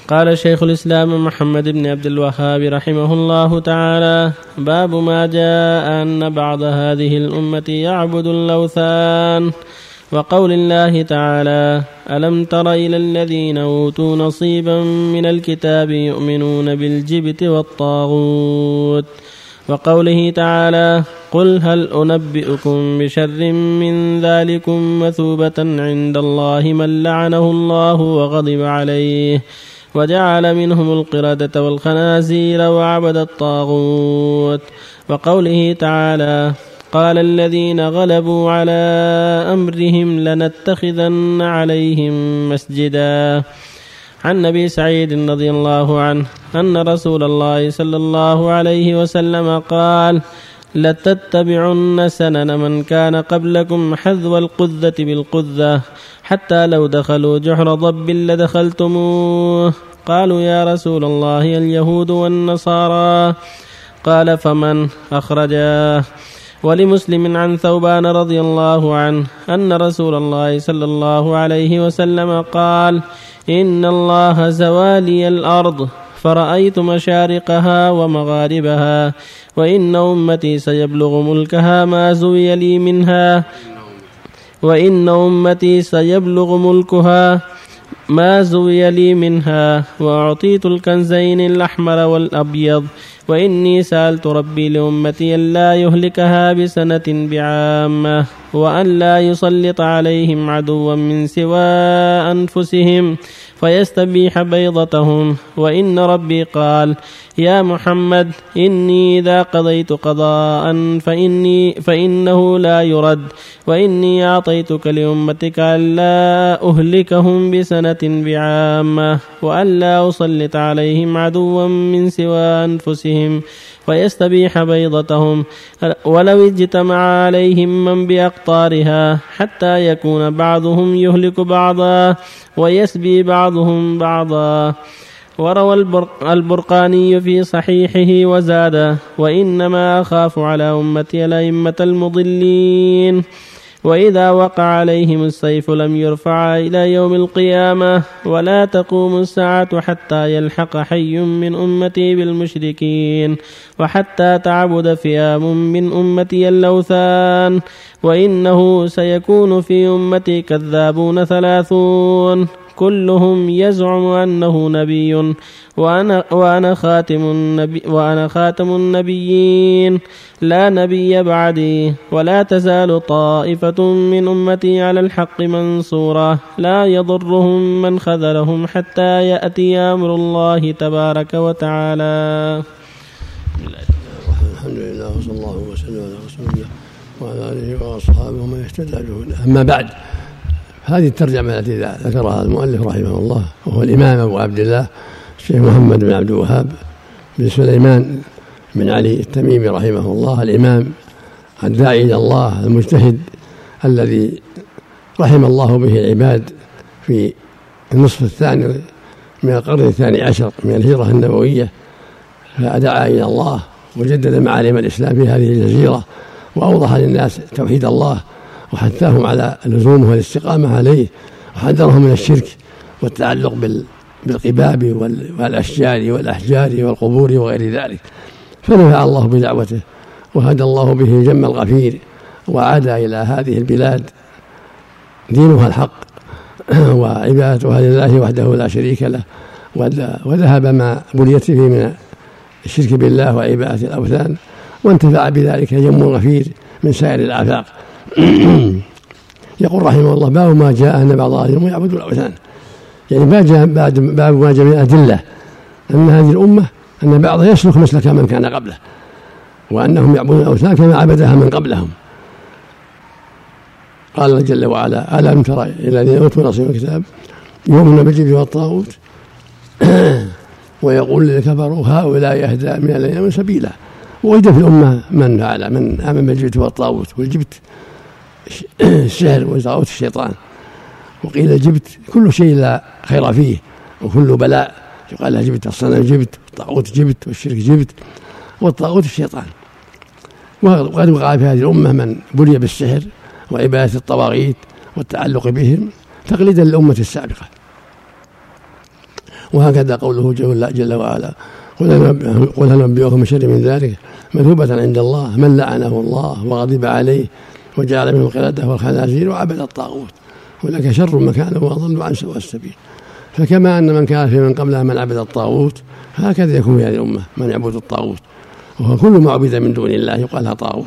قال شيخ الإسلام محمد بن عبد الوهاب رحمه الله تعالى: باب ما جاء أن بعض هذه الأمة يعبد الأوثان. وقول الله تعالى: ألم تر إلى الذين أوتوا نصيبا من الكتاب يؤمنون بالجبت والطاغوت. وقوله تعالى: قل هل أنبئكم بشر من ذلكم مثوبة عند الله من لعنه الله وغضب عليه وجعل منهم القردة والخنازير وعبد الطاغوت. وقوله تعالى: قال الذين غلبوا على أمرهم لنتخذن عليهم مسجدا. عن أبي سعيد رضي الله عنه أن رسول الله صلى الله عليه وسلم قال: لتتبعن سنن من كان قبلكم حذو القذة بالقذة حتى لو دخلوا جحر ضب لدخلتموه. قالوا: يا رسول الله اليهود والنصارى. قال: فمن؟ أخرجاه. ولمسلم عن ثوبان رضي الله عنه أن رسول الله صلى الله عليه وسلم قال: إن الله زوالي الأرض فرأيت مشارقها ومغاربها، وإن أمتي سيبلغ ملكها ما زوي لي منها، وإن أمتي سيبلغ ملكها ما زوي لي منها، وأعطيت الكنزين الأحمر والأبيض، وإني سألت ربي لأمتي أن لا يهلكها بسنة بعامة، وأن لا يسلط عليهم عدوا من سوى أنفسهم فيستبيح بيضتهم. وإن ربي قال: يا محمد إني إذا قضيت قضاء فإنه لا يرد، وإني أعطيتك لأمتك أن لا أهلكهم بسنة بعامة، وأن لا أسلط عليهم عدوا من سوى أنفسهم فيستبيح بيضتهم، ولو اجتمع عليهم من بأقطارها حتى يكون بعضهم يهلك بعضا ويسبي بعضهم بعضا. وروى البرقاني في صحيحه وزاد: وإنما أخاف على أمتي الأئمة المضلين، وإذا وقع عليهم السيف لم يرفع إلى يوم القيامة، ولا تقوم الساعة حتى يلحق حي من أمتي بالمشركين، وحتى تعبد فئام من أمتي الأوثان، وإنه سيكون في أمتي كذابون 30 كلهم يزعم أنه نبي، وأنا خاتم النبيين لا نبي بعدي، ولا تزال طائفة من أمتي على الحق منصورة لا يضرهم من خذلهم حتى يأتي أمر الله تبارك وتعالى. الحمد لله وصلى الله وسلم على رسول الله وعلى آله وأصحابه ومن اهتدى بهداه. أما بعد، هذه الترجمة التي ذكرها المؤلف رحمه الله وهو الإمام أبو عبد الله الشيخ محمد بن عبد الوهاب بن سليمان بن علي التميمي رحمه الله، الإمام الداعي إلى الله المجتهد الذي رحم الله به العباد في النصف الثاني من القرن 12 من الهجرة النبوية، فدعا إلى الله وجدد معالم الإسلام في هذه الجزيرة، وأوضح للناس توحيد الله، وحثاهم على لزومه والاستقامة عليه، وحذرهم من الشرك والتعلق بالقباب والأشجار والأحجار والقبور وغير ذلك، فنفع الله بدعوته وهدى الله به جم الغفير، وعاد إلى هذه البلاد دينها الحق وعبادتها لله وحده لا شريك له، وذهب ما بليت فيه من الشرك بالله وعبادة الأوثان، وانتفع بذلك جم غفير من سائر الآفاق. يقول رحمه الله: باب ما جاء أن بعض أهل يعبد الأوثان، يعني باب ما جاء من الأدلة أن هذه الأمة أن بعضها يسلك مسلك من كان قبله، وأنهم يعبدون الأوثان كما عبدها من قبلهم. قال جل وعلا: ألم تر إلى الذين أوتوا نصيبا من الكتاب يؤمنون بالجبت والطاغوت ويقول الذين كفروا هؤلاء يهدى من الذين آمنوا سبيلا. ووجد في الأمة من فعل، من آمن بالجبت والطاغوت، والجبت السحر والطاغوت الشيطان، وقيل الجبت كل شيء لا خير فيه وكل بلاء، يقال لها جبت، الصنم جبت، والطاغوت جبت، والشرك جبت، والطاغوت الشيطان. وقد وقع في هذه الأمة من بلي بالسحر وعبادة الطواغيت والتعلق بهم تقليدا للأمة السابقة. وهكذا قوله جل وعلا قل هل ننبئكم بشر من ذلك مثوبة عند الله من لعنه الله وغضب عليه وجعل منهم القردة والخنازير وعبد الطاغوت ولك شر مكانه وأضل عن سواء السبيل. فكما أن من كان في من قبلها من عبد الطاغوت هكذا يكون في هذه الأمة من يعبد الطاغوت، وهو كل ما عبد من دون الله يقال لها طاغوت.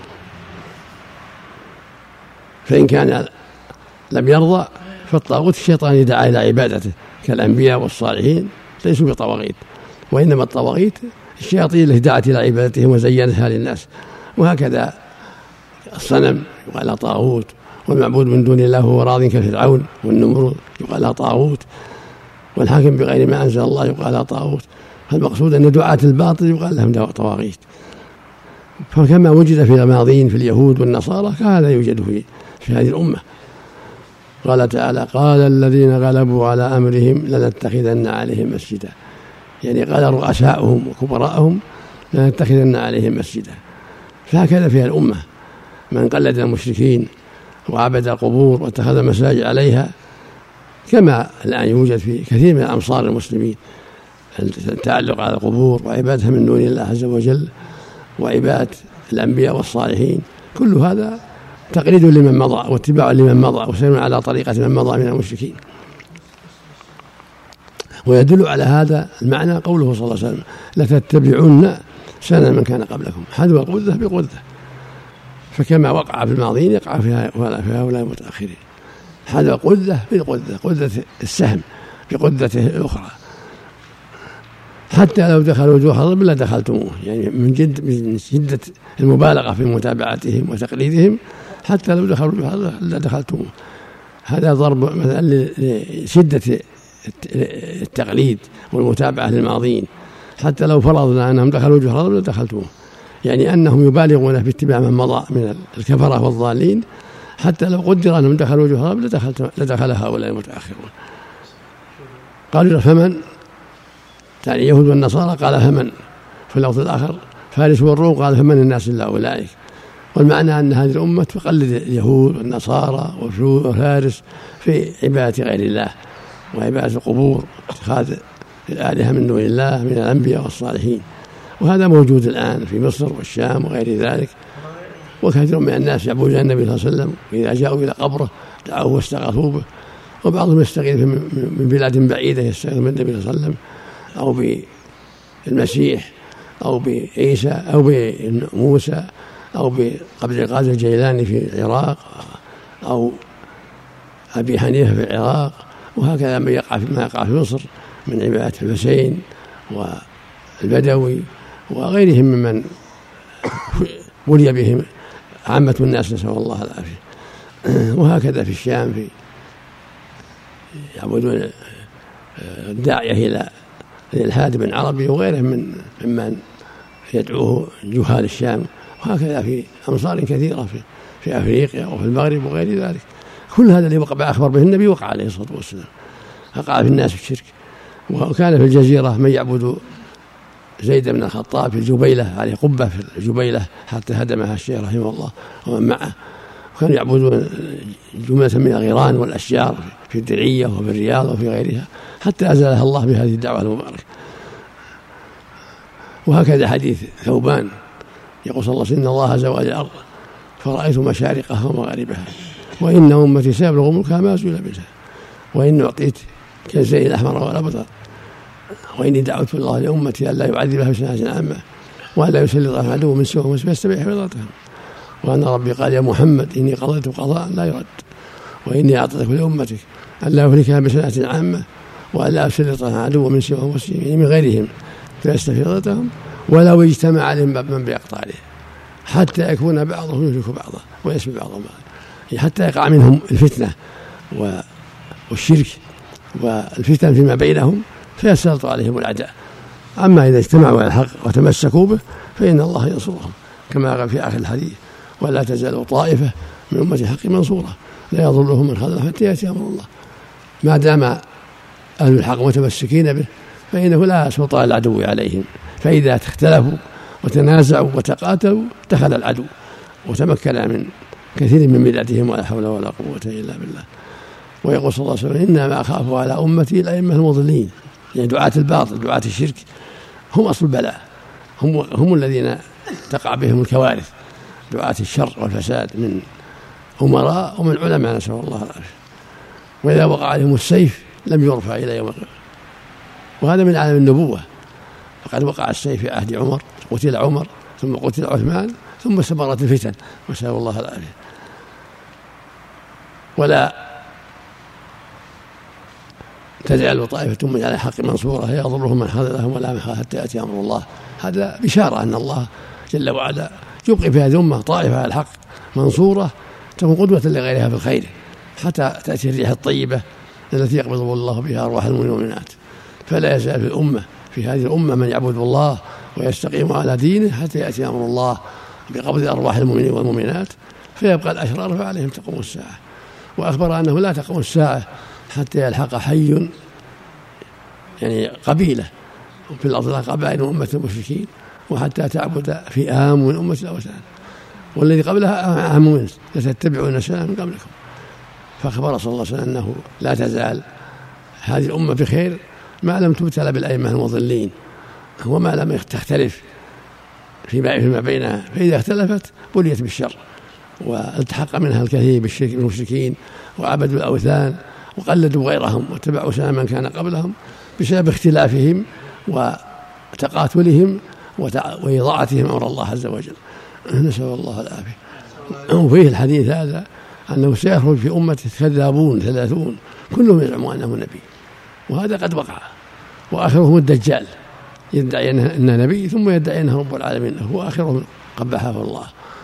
فإن كان لم يرضى فالطاغوت الشيطان يدعى إلى عبادته كالأنبياء والصالحين ليسوا بطواغيت، وإنما الطواغيت الشياطين التي دعت إلى عبادتهم وزينتها للناس. وهكذا الصنم يقال له طاغوت، والمعبود من دون الله هو راض كفرعون والنمرود يقال له طاغوت، والحاكم بغير ما أنزل الله يقال له طاغوت. فالمقصود أن دعاة الباطل يقال لهم طواغيت. فكما وجد في الماضين في اليهود والنصارى كهذا يوجد في هذه الأمة. قال تعالى قال الذين غلبوا على أمرهم لنتخذن عليهم مسجدا، يعني قال رؤساؤهم وكبراءهم لنتخذن عليهم مسجدا. فهكذا فيها الأمة من قلد المشركين وعبد القبور واتخذ مساجد عليها، كما الآن يوجد في كثير من أمصار المسلمين التعلق على القبور وعبادها من دون الله عز وجل وعبادة الأنبياء والصالحين. كل هذا تقليد لمن مضى واتباع لمن مضى وسير على طريقة من مضى من المشركين. ويدل على هذا المعنى قوله صلى الله عليه وسلم لتتبعن سنن من كان قبلكم حذو القذة بقذة. فكما وقع في الماضين يقع في هؤلاء المتأخرين، حذو قذة بالقذة، قذة السهم بقذته الأخرى، حتى لو دخلوا جوح الرب لدخلتموه، يعني من شدة المبالغة في متابعتهم وتقليدهم حتى لو دخلوا جوح الرب لدخلتموه. هذا ضرب مثلا لشدة التقليد والمتابعة للماضين، حتى لو فرضنا أنهم دخلوا جوح الرب لدخلتموه، يعني أنهم يبالغون في اتباع من مضى من الكفرة والضالين، حتى لو قدر أنهم دخلوا جوح الرب لدخل هؤلاء المتأخرون. قالوا فمن يعني اليهود والنصارى قال فمن، في اللفظ الآخر فارس والروم قال فمن الناس إلا أولئك. والمعنى أن هذه الأمة تقلد اليهود والنصارى وفارس في عبادة غير الله وعبادة القبور اتخاذ الآلهة من دون الله من الأنبياء والصالحين. وهذا موجود الآن في مصر والشام وغير ذلك، وكثير من الناس يعبدون النبي صلى الله عليه وسلم وإذا جاءوا إلى قبره دعوه واستغاثوا به، وبعضهم يستغيث من بلاد بعيدة يستغيث من النبي صلى الله عليه وسلم أو بالمسيح أو بعيسى أو بموسى أو بعبد القادر الجيلاني في العراق أو أبي حنيفة في العراق. وهكذا ما يقع في مصر من عبادة الحسين والبدوي وغيرهم ممن ولي بهم عامة الناس نسأل الله العافية. وهكذا في الشام يعبدون الداعية إلى الإلحاد بن عربي وغيرهم ممن يدعوه جهال الشام. وهكذا في أمصار كثيرة في أفريقيا وفي المغرب وغير ذلك. كل هذا اللي وقع أخبر به النبي وقع عليه الصلاة والسلام، وقع في الناس الشرك. وكان في الجزيرة من يعبد زيد بن الخطاب في الجبيلة، عليه قبة في الجبيلة حتى هدمها الشيخ رحمه الله ومن معه. وكانوا يعبدون جملة من الغيران والأشجار في الدرعية وفي الرياض وفي غيرها حتى أزالها الله بهذه الدعوة المباركة. وهكذا حديث ثوبان يقول صلى الله عليه وسلم إن الله زوال الأرض فرأيت مشارقها ومغاربها وإن أمتي سيبلغ ملكها ما زول بها وإن أعطيت كالزين الأحمر والأبيض وإني دعوت الله لأمتي ألا يعذبها بسنة عامة وألا يسلطها عدو من سوء فيستبيح حفظتها وأن ربي قال يا محمد إني قضيت قضاء لا يرد وإني أعطيتك لأمتك ألا يهلكها بسنة عامة وألا يسلطها عدو من سوء مسلمين من غيرهم فيستفيضتهم ولو اجتمع عليهم من بيقطع عليه حتى يكون بعضهم يهلك بعضا ويسمي بعضهم حتى يقع منهم الفتنة والشرك والفتن فيما بينهم فيسلط عليهم الأعداء. أما إذا اجتمعوا على الحق وتمسكوا به فإن الله ينصرهم كما قال في آخر الحديث ولا تزال طائفة من أمة الحق منصورة لا يضرهم من خذلهم حتى يأتي أمر الله. ما دام أهل الحق متمسكين به فإنه لا سلطان العدو عليهم، فإذا اختلفوا وتنازعوا وتقاتلوا دخل العدو وتمكن من كثير من بلادهم ولا حول ولا قوة إلا بالله. ويقول صلى الله عليه وسلم إنما أخاف على أمتي الأئمة المضلين يعني دعاة الباطل دعاة الشرك هم أصل البلاء، هم الذين تقع بهم الكوارث، دعاة الشر والفساد من أمراء ومن علماء نسأل الله العافية. وإذا وقع عليهم السيف لم يرفع إلى يوم القيامة، وهذا من عالم النبوة. فقد وقع السيف في عهد عمر، قتل عمر ثم قتل عثمان ثم استمرت الفتن نسأل الله العافية. ولا تجعل طائفة من على الحق منصورة يضرهم من خذلهم ولا من خذلهم حتى يأتي أمر الله. هذا بشارة أن الله جل وعلا يبقي في هذه الأمة طائفة على الحق منصورة تكون قدوة لغيرها في الخير حتى تأتي الريح الطيبة التي يقبض الله بها أرواح المؤمنين والمؤمنات. فلا يزال في الأمة في هذه الأمة من يعبد الله ويستقيم على دينه حتى يأتي أمر الله بقبض أرواح المؤمنين والمؤمنات، فيبقى الأشرار فعليهم تقوم الساعة. وأخبر أنه لا تقوم الساعة حتى يلحق حي يعني قبيلة في الأرض قبائل من أمة المشركين، وحتى تعبد فئام من أمة الأوثان، والذي قبلها أعم منه لتتبعون سنن من قبلكم. فأخبر صلى الله عليه وسلم أنه لا تزال هذه الأمة بخير ما لم تبتلى بالأئمة المضلين وما لم تختلف فيما بينها، فإذا اختلفت بليت بالشر والتحق منها الكثير بالشرك بالمشركين وعبدوا الأوثان وقلدوا غيرهم واتبعوا سنن من كان قبلهم بسبب اختلافهم وتقاتلهم وإضاعتهم أمر الله عز وجل. نسأل الله العافية. وفيه الحديث هذا أنه سيخرج في أمة كذابون 30 كلهم يزعمون أنه نبي، وهذا قد وقع. وآخرهم الدجال يدعي أنه نبي ثم يدعي أنه رب العالمين، هو آخرهم قبحه الله.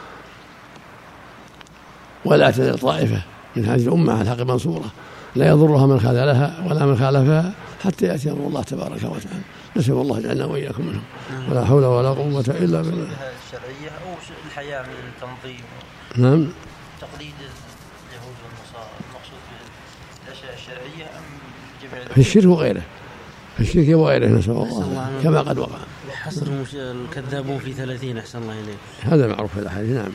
ولا تزال طائفة من هذه الأمة على الحق منصورة لا يضرها من خذلها ولا من خالفها حتى يأتي أمر الله تبارك وتعالى. نسأل الله جعلنا وإياكم منهم. ولا حول ولا قوة إلا بالله. الشرعية أو الحياة من التنظيم؟ نعم. تقليد اليهود والنصارى المقصود بالأشياء الشرعية أم جميع في الشرك وغيره؟ في الشرك وغيره نسأل الله كما قد وقع. حصر الكذابون في 30 أحسن الله إليك. هذا معروف في الأحاديث. نعم.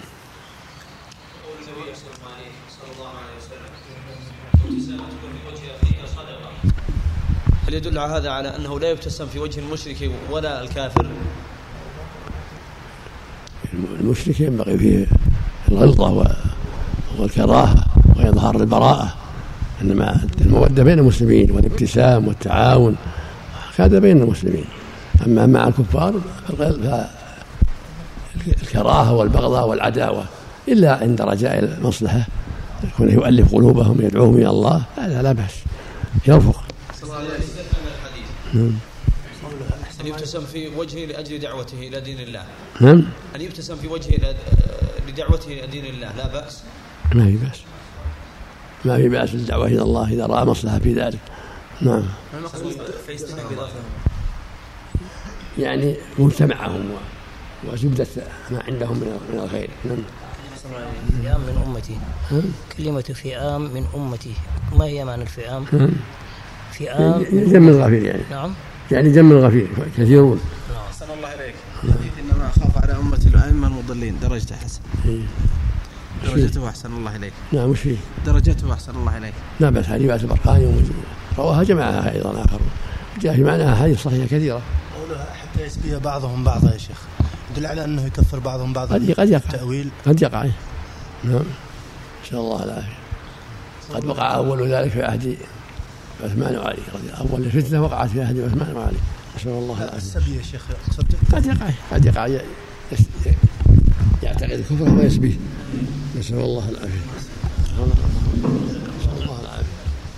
هل يدل على هذا على أنه لا يبتسم في وجه المشرك ولا الكافر؟ المشرك ينبغي فيه الغلظة والكراهة وإظهار البراءة، إنما المودة بين المسلمين والابتسام والتعاون هذا بين المسلمين. أما مع الكفار فالكراهة والبغضة والعداوة إلا عند رجاء المصلحة يكون يؤلف قلوبهم يدعوهم إلى الله، هذا لا بأس يرفق. أن يبتسم في وجهه لأجل دعوته إلى دين الله. نعم. أن يبتسم في وجهه لدعوته إلى دين الله لا بأس. ما في بأس، ما في بأس الدعوة إلى الله إذا رأى مصلحة في ذلك. نعم. يعني مجتمعهم وزبدة ما عندهم من الخير. نعم. فئام من أمتي. كلمة فئام من أمتي ما هي معنى الفئام؟ فئام جمع الغفير يعني. نعم. يعني جمع الغفير كثيرون. أحسن الله إليك. حديث إنما أخاف على أمتي الأئمة المضلين درجته حسن. درجته أحسن الله إليك. نعم. وش فيه؟ درجته أحسن الله إليك. لا بأس. حديث البرقاني رواها جماعة أيضا آخر جاء في معناها حديث صحيحة كثيرة. قولها حتى يسبيه بعضهم بعضا يا شيخ يدل على أنه يكفر بعضهم بعضا. قد يقع تأويل. قد يقع. نعم. إن شاء الله العافية. قد وقع أول ذلك في عهد عثمان وعلي. أول الفتنة وقعت في عهد عثمان وعلي. نسأل الله العافية. السبي يا شيخ قد يقع يعتقد الكفر ويسبيه. نسأل الله العافية. نسأل الله العافية.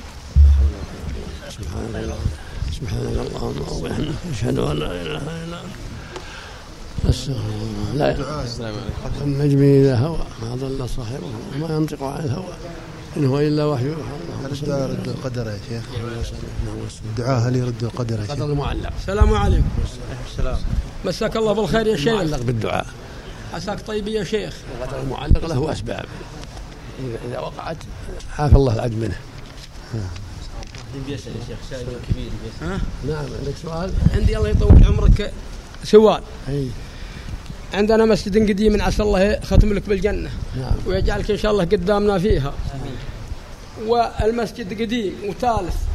سبحان الله اللهم وبحمدك أشهد أن لا إله إلا أنت أستغفر الله. لا النجم إذا هوى ما ضل صاحبه وما ينطق عن الهوى إن هو إلا وحي يوحى. هل يرد القدر يا شيخ؟ الدعاء هل يرد القدر يا شيخ؟ قدر المعلق. السلام عليكم. السلام. مساك الله بالخير يا شيخ. المعلق بالدعاء. عساك طيب يا شيخ. القدر المعلق له أسباب إذا وقعت عافى الله العبد منه. بيسأل يا شيخ سائل كبير. نعم. عندك سؤال؟ عندي الله يطول عمرك سؤال. أي. عندنا مسجد قديم عسى الله ختم لك بالجنة. نعم. ويجعلك إن شاء الله قدامنا فيها. والمسجد قديم وثالث